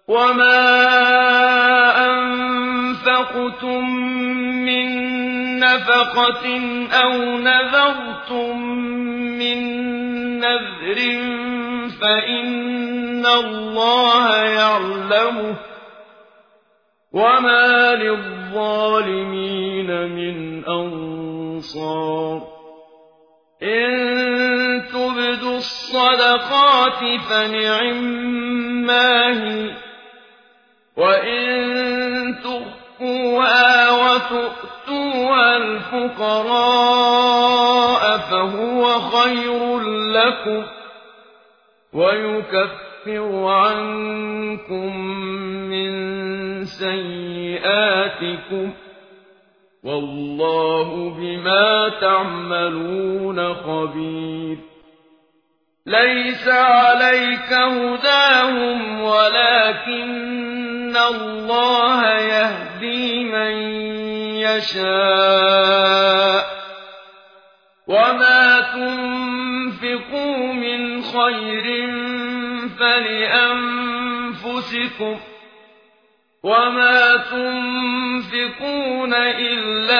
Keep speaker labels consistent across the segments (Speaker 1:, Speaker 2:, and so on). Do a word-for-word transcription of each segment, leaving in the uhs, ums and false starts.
Speaker 1: وما أنفقتم من نفقة أو نذرتم من نذر فإن الله يعلمه وما للظالمين من أنصار إن تبدوا الصدقات فنعما هي وإن تخفوها وتؤتوها الفقراء فهو خير لكم ويكفر عنكم من سيئاتكم والله بما تعملون خبير ليس عليك هداهم ولكن الله يهدي من يشاء وما تنفقوا من خير فلأنفسكم وما تنفقون إلا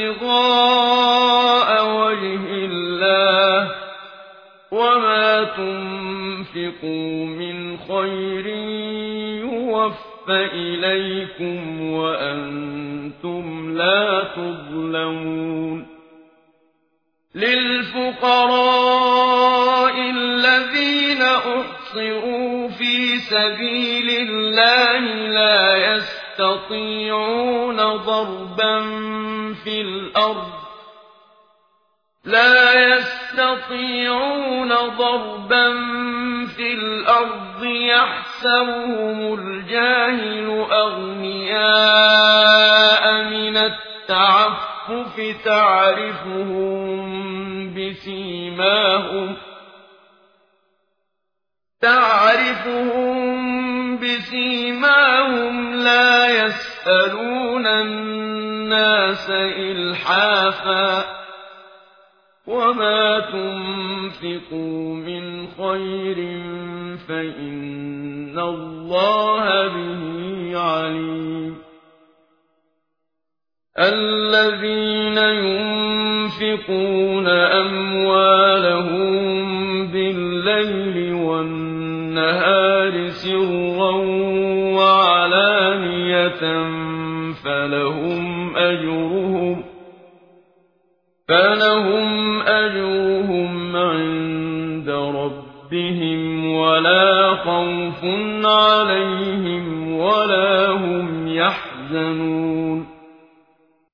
Speaker 1: ابتغاء وجه الله وما تنفقوا من خير يوفى إليكم وأنتم لا تظلمون للفقراء الذين أحصروا في سبيل الله لا يستطيعون ضربا في الأرض لا يستطيعون ضربا في الأرض يحسبهم الجاهل أغنياء من التعفف تعرفهم بسيماهم تعرفهم بسيماهم لا يسألون الناس إلحافا وما تنفقوا من خير فإن الله به عليم الذين ينفقون أموالهم بالليل والنهار سرا وعلانية فلهم أجرهم فلهم أجرهم عند ربهم ولا خوف عليهم ولا هم يحزنون